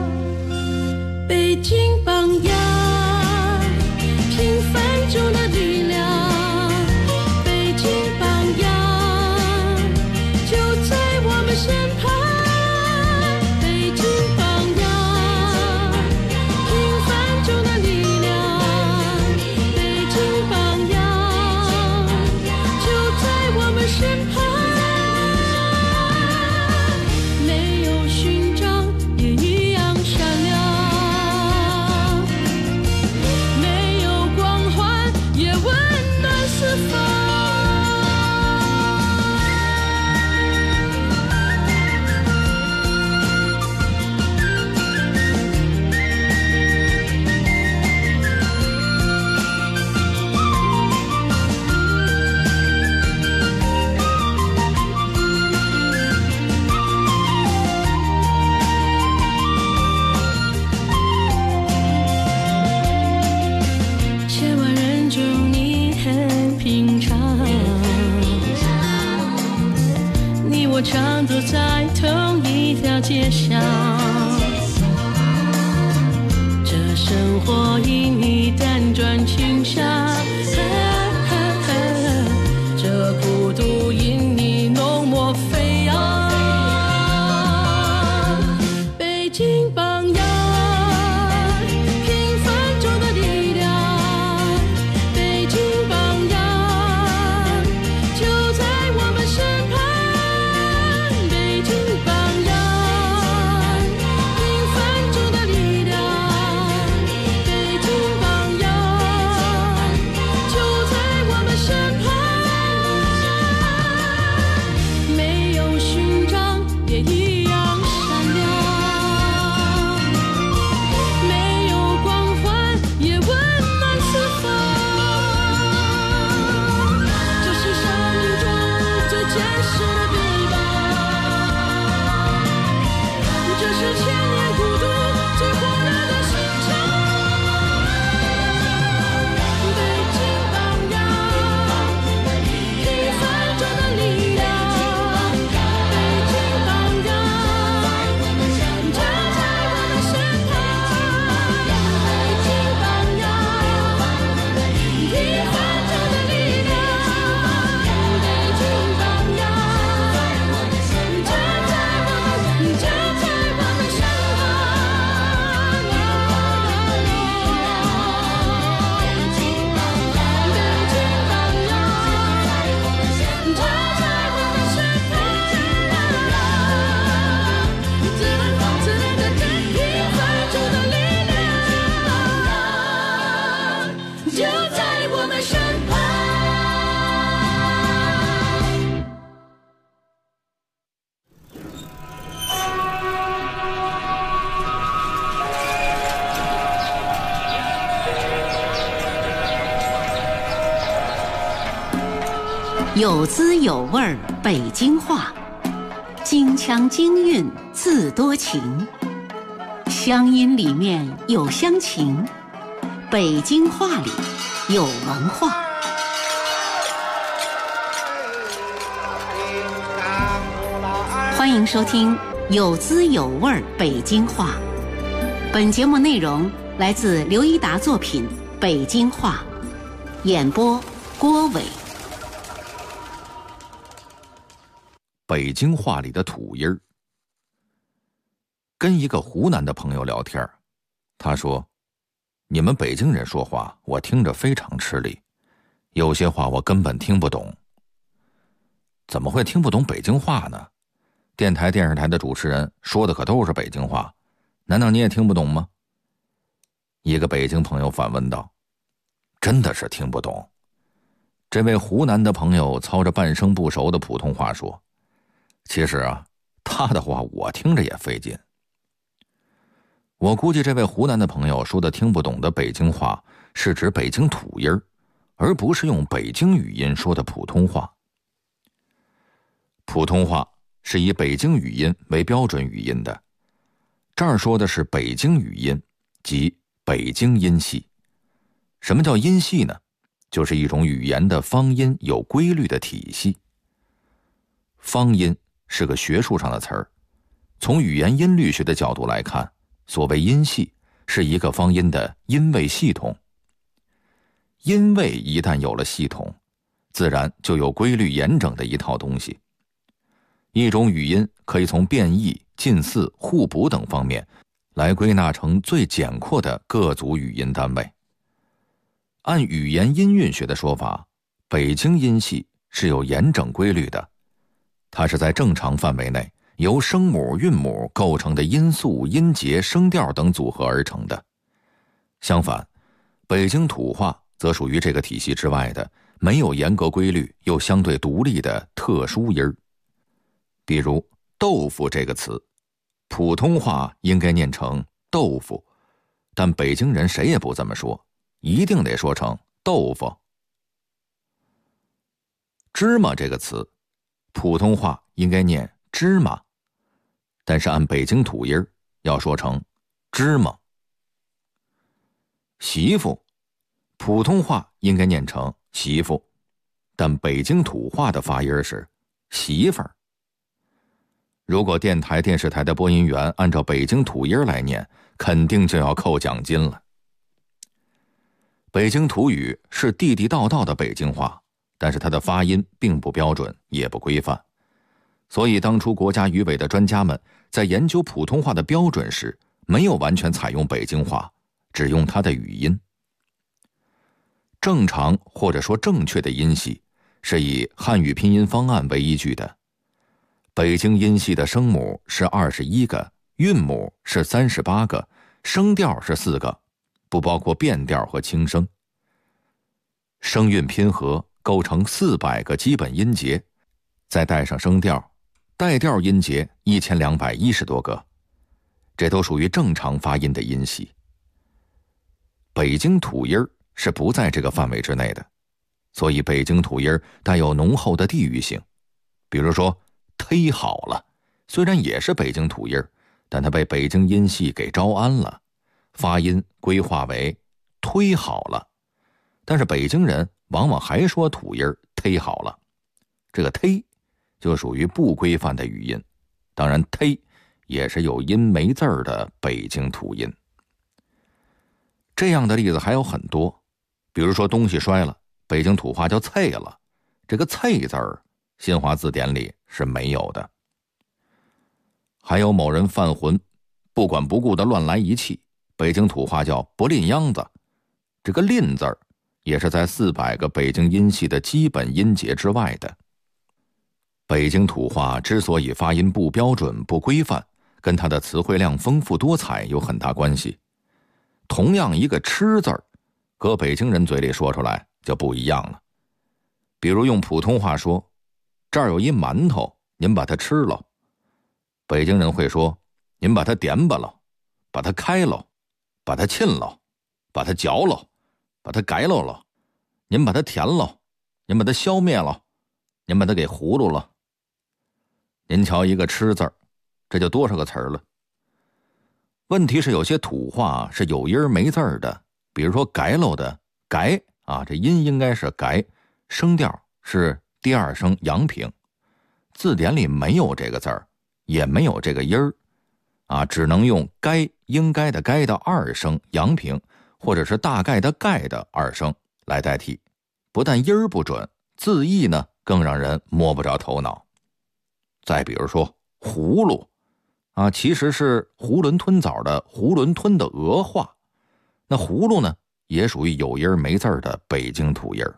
常走在同一条街上，这生活因你辗转倾向，这孤独因你浓墨飞扬。北京榜样，平凡中的力量，北京榜样，就在我们身旁。北京榜样，平凡中的力量，北京榜样，就在我们身旁。没有勋章也一样闪亮，没有光环也温暖四方。这是生命中最坚实的臂膀，这是千年孤独最火热的心肠。北京榜样，平凡中的力量，北京榜样，就在我们身旁。北京榜样，平凡中的力量，北京榜样，就在我们身就在我们身旁。 有滋有味儿北京话，京腔京韵字多情，乡音里面有乡情，北京话里有文化。欢迎收听有滋有味儿北京话。本节目内容来自刘一达作品《北京话》，演播郭伟。 北京话里的土音儿。跟一个湖南的朋友聊天，他说：“你们北京人说话，我听着非常吃力，有些话我根本听不懂。”怎么会听不懂北京话呢？电台、电视台的主持人说的可都是北京话，难道你也听不懂吗？一个北京朋友反问道：“真的是听不懂。”这位湖南的朋友操着半生不熟的普通话说：“其实啊，他的话我听着也费劲。”我估计这位湖南的朋友说的听不懂的北京话是指北京土音儿，而不是用北京语音说的普通话。普通话是以北京语音为标准语音的，这儿说的是北京语音，即北京音系。什么叫音系呢？就是一种语言的方音有规律的体系。方音是个学术上的词儿，从语言音律学的角度来看，所谓音系是一个方音的音位系统。音位一旦有了系统，自然就有规律严整的一套东西。一种语音可以从变异、近似、互补等方面来归纳成最简括的各组语音单位。按语言音韵学的说法，北京音系是有严整规律的，它是在正常范围内由声母、韵母构成的音素、音节、声调等组合而成的。相反，北京土话则属于这个体系之外的没有严格规律又相对独立的特殊音儿。比如豆腐这个词，普通话应该念成豆腐，但北京人谁也不这么说，一定得说成豆腐。芝麻这个词，普通话应该念芝麻，但是按北京土音要说成芝麻。媳妇，普通话应该念成媳妇，但北京土话的发音是媳妇儿。 如果电台、电视台的播音员按照北京土音来念，肯定就要扣奖金了。北京土语是地地道道的北京话，但是它的发音并不标准，也不规范。所以当初国家语委的专家们在研究普通话的标准时，没有完全采用北京话，只用它的语音。正常或者说正确的音系是以汉语拼音方案为依据的。北京音系的声母是21个，韵母是38个，声调是4个，不包括变调和轻声。声韵拼合构成400个基本音节，再带上声调，带调音节1210多个，这都属于正常发音的音系。北京土音是不在这个范围之内的，所以北京土音带有浓厚的地域性。比如说忒好了，虽然也是北京土音，但它被北京音系给招安了，发音规划为忒好了。但是北京人往往还说土音忒好了，这个忒就属于不规范的语音。当然忒也是有音没字儿的北京土音。这样的例子还有很多，比如说东西摔了，北京土话叫啐了，这个啐字儿新华字典里是没有的。还有某人犯浑，不管不顾的乱来一气，北京土话叫不吝秧子，这个吝字儿也是在400个北京音系的基本音节之外的。北京土话之所以发音不标准不规范，跟它的词汇量丰富多彩有很大关系。同样一个吃字儿，搁北京人嘴里说出来就不一样了。比如用普通话说，这儿有一馒头，您把它吃了，北京人会说，您把它点吧了，把它开了，把它沁了，把它嚼了，把它改了，您把它填了，您把它消灭了，您把它给葫芦了。您瞧一个吃字儿，这就多少个词儿了。问题是有些土话是有音没字儿的，比如说改喽的改啊，这音应该是改，声调是第二声阳平，字典里没有这个字儿，也没有这个音儿啊，只能用该应该的该的二声阳平，或者是大概的概的二声来代替。不但音儿不准，字义呢更让人摸不着头脑。再比如说葫芦啊，其实是囫囵吞枣的囫囵吞的俄话，那葫芦呢也属于有音没字的北京土音。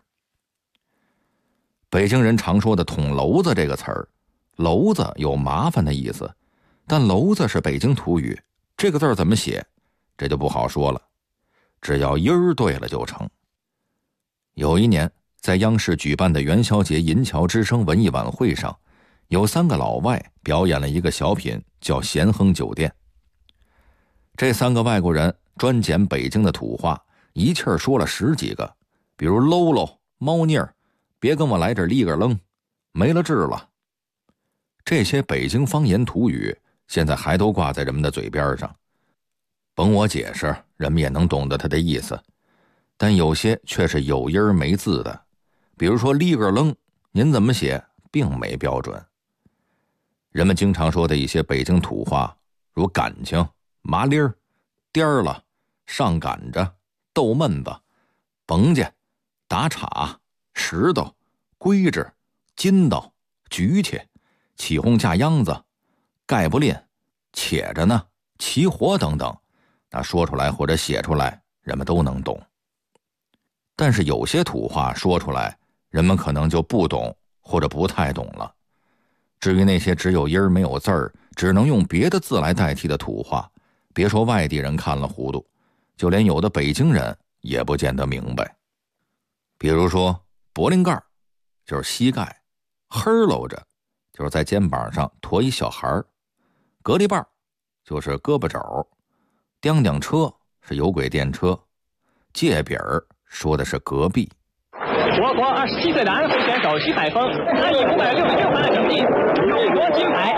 北京人常说的捅娄子这个词儿，娄子有麻烦的意思，但娄子是北京土语，这个字怎么写这就不好说了，只要音儿对了就成。有一年在央视举办的元宵节银桥之声文艺晚会上，有3个老外表演了一个小品叫咸亨酒店。这3个外国人专捡北京的土话，一气儿说了10几个，比如喽喽、猫腻儿、别跟我来这立个愣、没了治了。这些北京方言土语现在还都挂在人们的嘴边上，甭我解释，人们也能懂得它的意思。但有些却是有音没字的，比如说立个愣，您怎么写并没标准。人们经常说的一些北京土话，如感情、麻利儿、颠儿了、上赶着、逗闷子、甭家、打岔、石头、规制、筋道、举起、起哄架秧子、盖不吝、且着呢、起火等等，那说出来或者写出来人们都能懂。但是有些土话说出来人们可能就不懂或者不太懂了。至于那些只有音儿没有字儿，只能用别的字来代替的土话，别说外地人看了糊涂，就连有的北京人也不见得明白。比如说柏林盖就是膝盖，黑搂着就是在肩膀上驮一小孩儿，隔离棒就是胳膊肘，叮叮车是有轨电车，界饼说的是隔壁。 我国27岁的安徽选手徐海峰，他以566分的成绩勇夺金牌。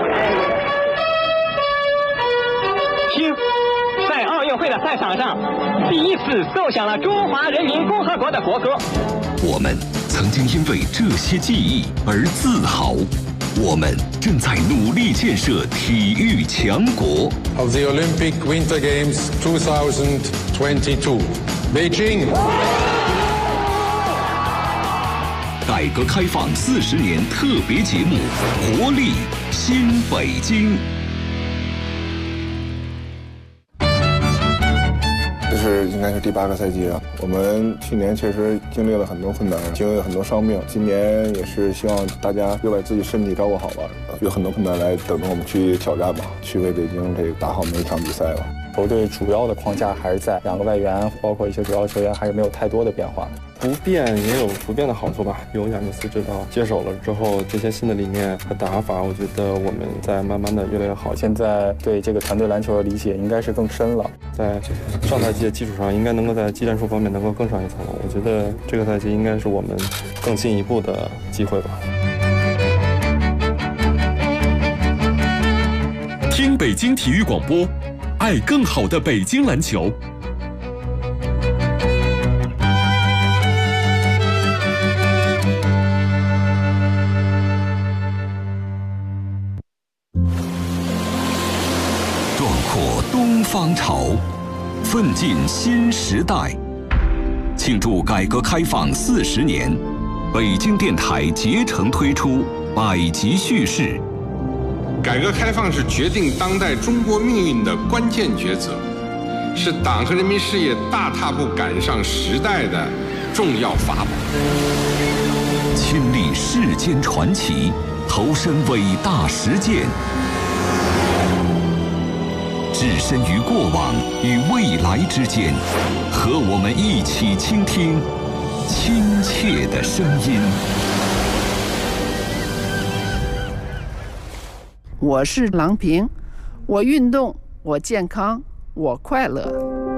听，在奥运会的赛场上，第一次奏响了中华人民共和国的国歌。 我们曾经因为这些记忆而自豪， 我们正在努力建设体育强国。 Of the Olympic Winter Games 2022, Beijing. 改革开放40年特别节目《活力新北京》。 这是应该是第8个赛季了。我们去年确实经历了很多困难，经历了很多伤病。今年也是希望大家又把自己身体照顾好吧，有很多困难来等着我们去挑战吧，去为北京这个打好每一场比赛吧。 球队主要的框架还是在2个外援，包括一些主要球员还是没有太多的变化。 不变也有不变的好处吧。有亚尼斯指导接手了之后，这些新的理念和打法，我觉得我们在慢慢的越来越好。 现在对这个团队篮球的理解应该是更深了， 在上赛季的基础上，应该能够在技战术方面能够更上一层楼。我觉得这个赛季应该是我们更进一步的机会吧。 听北京体育广播，爱更好的北京篮球。壮阔东方潮，奋进新时代。庆祝改革开放40年，北京电台竭诚推出百集叙事。 改革开放是决定当代中国命运的关键抉择，是党和人民事业大踏步赶上时代的重要法宝。 亲历世间传奇，投身伟大实践，置身于过往与未来之间，和我们一起倾听亲切的声音。 我是郎平，我运动，我健康，我快乐。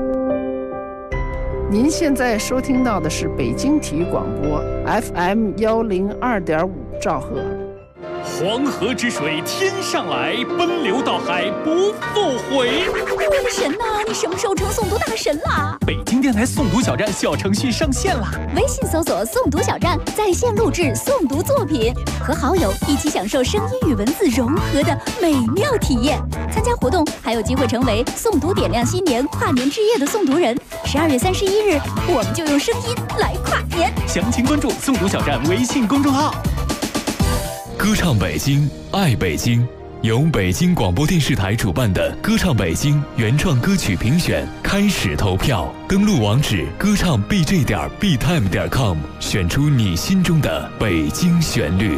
您现在收听到的是北京体育广播 FM 102.5兆赫。 黄河之水天上来，奔流到海不复回。 我的神呐，你什么时候成诵读大神啦？ 北京电台诵读小站小程序上线啦！ 微信搜索诵读小站，在线录制诵读作品，和好友一起享受声音与文字融合的美妙体验。参加活动还有机会成为诵读点亮新年跨年之夜的诵读人。12月31日，我们就用声音来跨年。 详情关注诵读小站微信公众号。 歌唱北京，爱北京，由北京广播电视台主办的歌唱北京原创歌曲评选开始投票，登录网址歌唱 bj.btime.com， 选出你心中的北京旋律。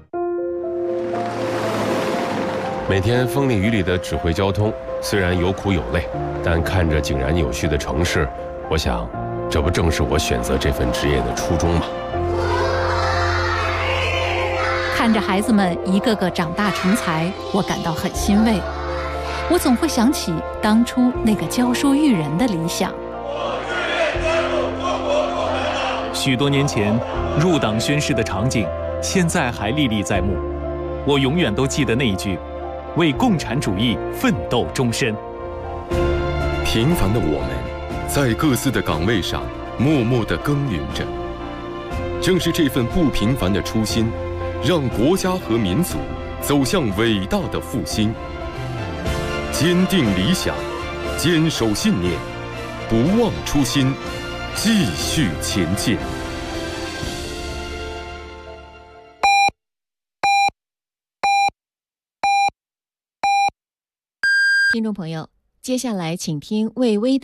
每天风里雨里的指挥交通，虽然有苦有累，但看着井然有序的城市，我想，这不正是我选择这份职业的初衷吗？ 看着孩子们一个个长大成才，我感到很欣慰。我总会想起当初那个教书育人的理想。 许多年前入党宣誓的场景，现在还历历在目。我永远都记得那一句：为共产主义奋斗终身。 平凡的我们，在各自的岗位上默默地耕耘着。正是这份不平凡的初心，让国家和民族走向伟大的复兴。坚定理想，坚守信念，不忘初心，继续前进。 听众朋友，接下来请听魏巍的